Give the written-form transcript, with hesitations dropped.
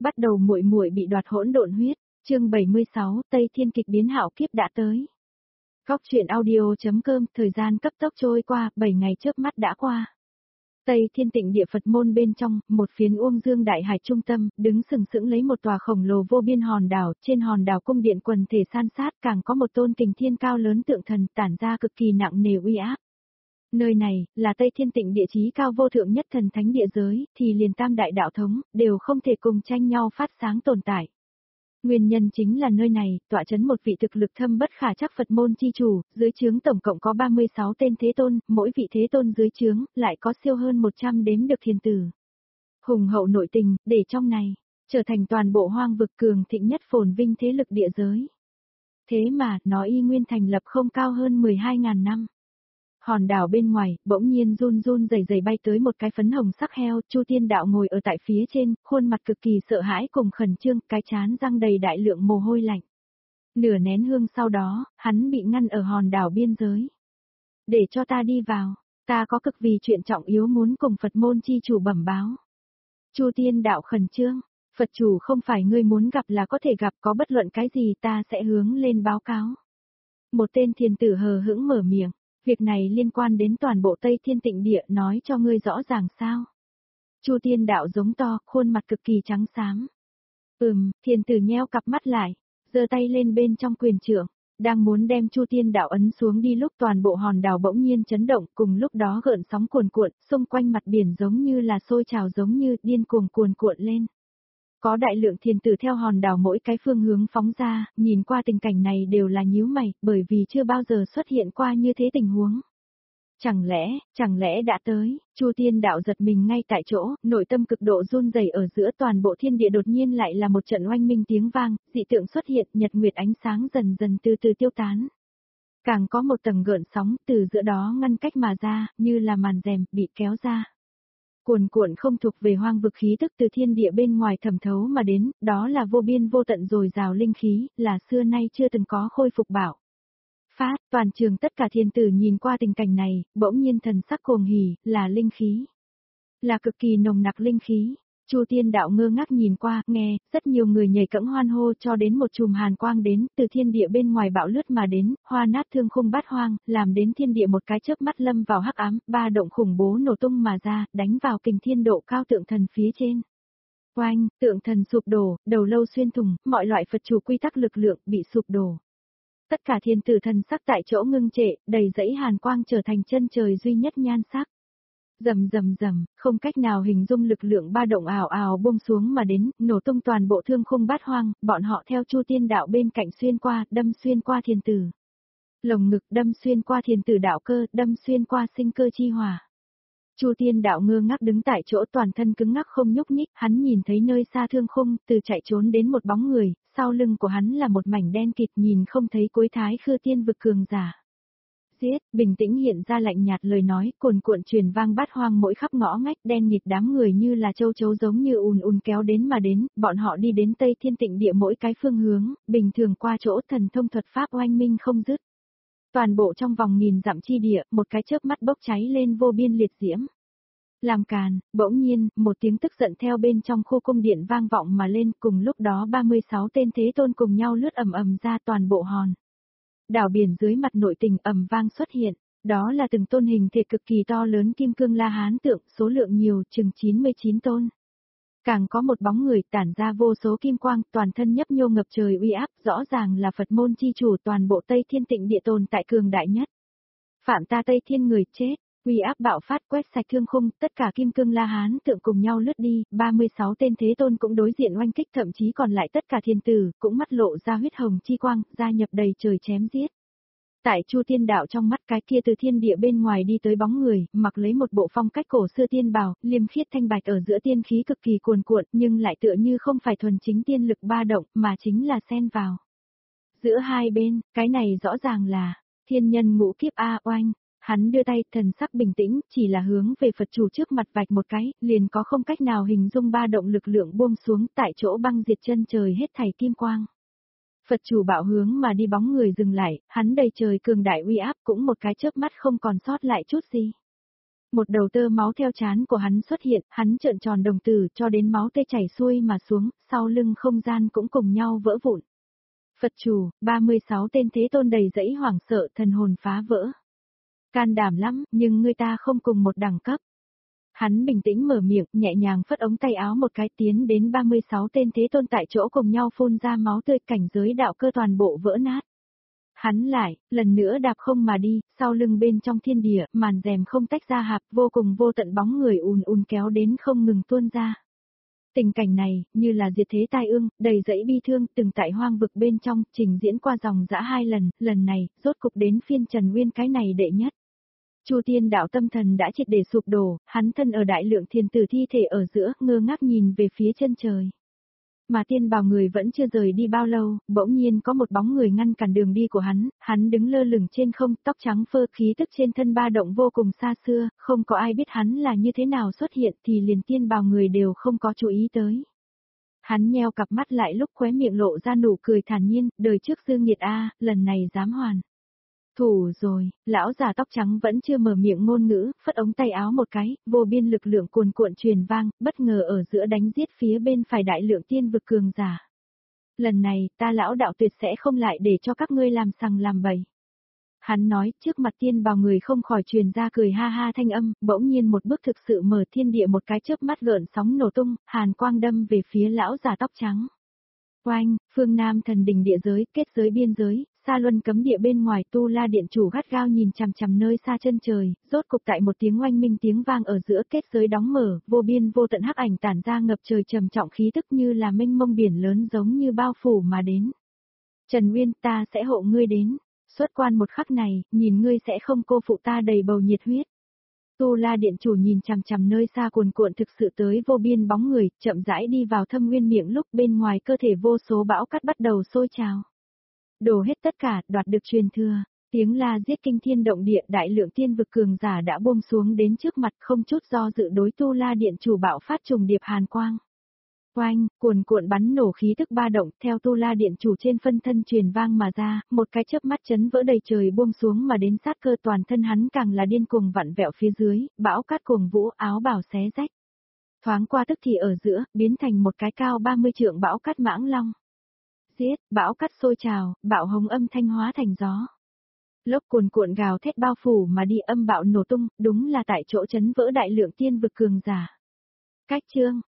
Bắt đầu muội muội bị đoạt hỗn độn huyết, chương 76, Tây Thiên kịch biến hạo kiếp đã tới. Góc truyện audio.com, thời gian cấp tốc trôi qua, 7 ngày chớp mắt đã qua. Tây Thiên Tịnh địa Phật môn bên trong, một phiến Uông Dương đại hải trung tâm, đứng sừng sững lấy một tòa khổng lồ vô biên hòn đảo, trên hòn đảo cung điện quần thể san sát, càng có một tôn kình thiên cao lớn tượng thần tản ra cực kỳ nặng nề uy áp. Nơi này, là Tây Thiên Tịnh địa chí cao vô thượng nhất thần thánh địa giới, thì liền tam đại đạo thống, đều không thể cùng tranh nhau phát sáng tồn tại. Nguyên nhân chính là nơi này, tọa chấn một vị thực lực thâm bất khả trắc Phật môn chi chủ, dưới trướng tổng cộng có 36 tên thế tôn, mỗi vị thế tôn dưới trướng, lại có siêu hơn 100 đếm được thiên tử. Hùng hậu nội tình, để trong này, trở thành toàn bộ hoang vực cường thịnh nhất phồn vinh thế lực địa giới. Thế mà, nó y nguyên thành lập không cao hơn 12.000 năm. Hòn đảo bên ngoài, bỗng nhiên run run rẩy rẩy bay tới một cái phấn hồng sắc heo, Chu Tiên Đạo ngồi ở tại phía trên, khuôn mặt cực kỳ sợ hãi cùng khẩn trương, cái trán răng đầy đại lượng mồ hôi lạnh. Nửa nén hương sau đó, hắn bị ngăn ở hòn đảo biên giới. Để cho ta đi vào, ta có cực vì chuyện trọng yếu muốn cùng Phật môn chi chủ bẩm báo. Chu Tiên Đạo khẩn trương, Phật chủ không phải ngươi muốn gặp là có thể gặp, có bất luận cái gì ta sẽ hướng lên báo cáo. Một tên thiền tử hờ hững mở miệng. Việc này liên quan đến toàn bộ Tây Thiên Tịnh địa, nói cho ngươi rõ ràng sao? Chu Tiên Đạo giống to, khuôn mặt cực kỳ trắng xám. Thiền tử nheo cặp mắt lại, giơ tay lên bên trong quyền trượng, đang muốn đem Chu Tiên Đạo ấn xuống đi lúc toàn bộ hòn đảo bỗng nhiên chấn động, cùng lúc đó gợn sóng cuồn cuộn, xung quanh mặt biển giống như là sôi trào giống như điên cuồng cuồn cuộn lên. Có đại lượng thiền tử theo hòn đảo mỗi cái phương hướng phóng ra, nhìn qua tình cảnh này đều là nhíu mày, bởi vì chưa bao giờ xuất hiện qua như thế tình huống. Chẳng lẽ đã tới, Chu Tiên Đạo giật mình ngay tại chỗ, nội tâm cực độ run rẩy ở giữa toàn bộ thiên địa đột nhiên lại là một trận oanh minh tiếng vang, dị tượng xuất hiện, nhật nguyệt ánh sáng dần dần từ từ tiêu tán. Càng có một tầng gợn sóng từ giữa đó ngăn cách mà ra, như là màn rèm, bị kéo ra. Cuồn cuộn không thuộc về hoang vực khí tức từ thiên địa bên ngoài thẩm thấu mà đến, đó là vô biên vô tận dồi dào linh khí, là xưa nay chưa từng có khôi phục bảo. Phát, toàn trường tất cả thiên tử nhìn qua tình cảnh này, bỗng nhiên thần sắc cuồng hỉ, là linh khí. Là cực kỳ nồng nặc linh khí. Chu Tiên Đạo ngơ ngác nhìn qua, nghe, rất nhiều người nhảy cẫng hoan hô cho đến một chùm hàn quang đến, từ thiên địa bên ngoài bão lướt mà đến, hoa nát thương khung bát hoang, làm đến thiên địa một cái chớp mắt lâm vào hắc ám, ba động khủng bố nổ tung mà ra, đánh vào kình thiên độ cao tượng thần phía trên. Oanh, tượng thần sụp đổ, đầu lâu xuyên thủng, mọi loại Phật chủ quy tắc lực lượng bị sụp đổ. Tất cả thiên tử thần sắc tại chỗ ngưng trệ, đầy dãy hàn quang trở thành chân trời duy nhất nhan sắc. Rầm rầm rầm, không cách nào hình dung lực lượng ba động ảo ảo buông xuống mà đến, nổ tung toàn bộ thương khung bát hoang, bọn họ theo Chu Tiên Đạo bên cạnh xuyên qua, đâm xuyên qua thiên tử. Lồng ngực đâm xuyên qua thiên tử đạo cơ, đâm xuyên qua sinh cơ chi hỏa. Chu Tiên Đạo ngơ ngác đứng tại chỗ toàn thân cứng ngắc không nhúc nhích, hắn nhìn thấy nơi xa thương khung, từ chạy trốn đến một bóng người, sau lưng của hắn là một mảnh đen kịt nhìn không thấy cuối thái khư tiên vực cường giả. Giết, bình tĩnh hiện ra lạnh nhạt lời nói, cuồn cuộn truyền vang bát hoang mỗi khắp ngõ ngách, đen nhịt đám người như là châu chấu giống như ùn ùn kéo đến mà đến, bọn họ đi đến Tây Thiên Tịnh địa mỗi cái phương hướng, bình thường qua chỗ thần thông thuật pháp oanh minh không dứt. Toàn bộ trong vòng nghìn dặm chi địa, một cái chớp mắt bốc cháy lên vô biên liệt diễm. Làm càn, bỗng nhiên, một tiếng tức giận theo bên trong khu cung điện vang vọng mà lên, cùng lúc đó 36 tên thế tôn cùng nhau lướt ầm ầm ra toàn bộ hòn. Đảo biển dưới mặt nội tình ầm vang xuất hiện, đó là từng tôn hình thể cực kỳ to lớn kim cương La Hán tượng, số lượng nhiều, chừng 99 tôn. Càng có một bóng người tản ra vô số kim quang, toàn thân nhấp nhô ngập trời uy áp, rõ ràng là Phật môn chi chủ toàn bộ Tây Thiên Tịnh địa tồn tại cường đại nhất. Phạm ta Tây Thiên người chết, uy áp bạo phát quét sạch thương khung, tất cả kim cương La Hán tượng cùng nhau lướt đi, 36 tên thế tôn cũng đối diện oanh kích, thậm chí còn lại tất cả thiên tử, cũng mắt lộ ra huyết hồng chi quang, gia nhập đầy trời chém giết. Tại Chu Tiên Đạo trong mắt cái kia từ thiên địa bên ngoài đi tới bóng người, mặc lấy một bộ phong cách cổ xưa tiên bào, liêm khiết thanh bạch ở giữa tiên khí cực kỳ cuồn cuộn, nhưng lại tựa như không phải thuần chính tiên lực ba động, mà chính là xen vào. Giữa hai bên, cái này rõ ràng là thiên nhân ngũ kiếp A oanh. Hắn đưa tay, thần sắc bình tĩnh, chỉ là hướng về Phật chủ trước mặt vạch một cái, liền có không cách nào hình dung ba động lực lượng buông xuống tại chỗ băng diệt chân trời hết thảy kim quang. Phật chủ bạo hướng mà đi bóng người dừng lại, hắn đầy trời cường đại uy áp cũng một cái chớp mắt không còn sót lại chút gì. Một đầu tơ máu theo trán của hắn xuất hiện, hắn trợn tròn đồng tử cho đến máu tê chảy xuôi mà xuống, sau lưng không gian cũng cùng nhau vỡ vụn. Phật chủ, 36 tên thế tôn đầy dẫy hoảng sợ, thần hồn phá vỡ. Can đảm lắm, nhưng người ta không cùng một đẳng cấp. Hắn bình tĩnh mở miệng, nhẹ nhàng phất ống tay áo một cái, tiến đến 36 tên thế tôn tại chỗ cùng nhau phun ra máu tươi, cảnh giới đạo cơ toàn bộ vỡ nát. Hắn lại, lần nữa đạp không mà đi, sau lưng bên trong thiên địa, màn rèm không tách ra hạp, vô cùng vô tận bóng người ùn ùn kéo đến không ngừng tuôn ra. Tình cảnh này, như là diệt thế tai ương, đầy dẫy bi thương, từng tại hoang vực bên trong, trình diễn qua dòng dã 2 lần này, rốt cục đến phiên Trần Uyên cái này đệ nhất. Chu Tiên đạo tâm thần đã triệt để sụp đổ, hắn thân ở đại lượng thiên tử thi thể ở giữa, ngơ ngác nhìn về phía chân trời. Mà tiên bào người vẫn chưa rời đi bao lâu, bỗng nhiên có một bóng người ngăn cản đường đi của hắn đứng lơ lửng trên không, tóc trắng phơ, khí tức trên thân ba động vô cùng xa xưa, không có ai biết hắn là như thế nào xuất hiện thì liền tiên bào người đều không có chú ý tới. Hắn nheo cặp mắt lại, lúc khóe miệng lộ ra nụ cười thản nhiên, đời trước dương nghiệt a, lần này dám hoàn. Thủ rồi, lão già tóc trắng vẫn chưa mở miệng ngôn ngữ, phất ống tay áo một cái, vô biên lực lượng cuồn cuộn truyền vang, bất ngờ ở giữa đánh giết phía bên phải đại lượng tiên vực cường giả. Lần này, ta lão đạo tuyệt sẽ không lại để cho các ngươi làm sằng làm bậy. Hắn nói, trước mặt tiên bào người không khỏi truyền ra cười ha ha thanh âm, bỗng nhiên một bước thực sự mở thiên địa một cái chớp mắt gợn sóng nổ tung, hàn quang đâm về phía lão già tóc trắng. Oanh, phương Nam thần đình địa giới, kết giới biên giới, Sa Luân cấm địa bên ngoài, Tu La điện chủ gắt gao nhìn chằm chằm nơi xa chân trời, rốt cục tại một tiếng oanh minh tiếng vang ở giữa kết giới đóng mở, vô biên vô tận hắc ảnh tản ra ngập trời trầm trọng khí tức như là mênh mông biển lớn giống như bao phủ mà đến. Trần Uyên, ta sẽ hộ ngươi đến, xuất quan một khắc này, nhìn ngươi sẽ không cô phụ ta đầy bầu nhiệt huyết. Tu La điện chủ nhìn chằm chằm nơi xa cuồn cuộn thực sự tới vô biên bóng người, chậm rãi đi vào thâm nguyên miệng, lúc bên ngoài cơ thể vô số bão cát bắt đầu sôi trào. Đổ hết tất cả, đoạt được truyền thừa, tiếng la giết kinh thiên động địa, đại lượng tiên vực cường giả đã buông xuống đến trước mặt, không chút do dự đối Tu La điện chủ bạo phát trùng điệp hàn quang. Oanh, cuồn cuộn bắn nổ khí tức ba động, theo Tu La điện chủ trên phân thân truyền vang mà ra, một cái chớp mắt chấn vỡ đầy trời buông xuống mà đến sát cơ, toàn thân hắn càng là điên cuồng vặn vẹo phía dưới, bão cát cuồng vũ, áo bào xé rách. Thoáng qua tức thì ở giữa, biến thành một cái cao 30 trượng bão cát mãng long. Giết, bão cát sôi trào, bạo hồng âm thanh hóa thành gió. Lốc cuồn cuộn gào thét bao phủ mà đi, âm bạo nổ tung, đúng là tại chỗ chấn vỡ đại lượng tiên vực cường giả. Cách chương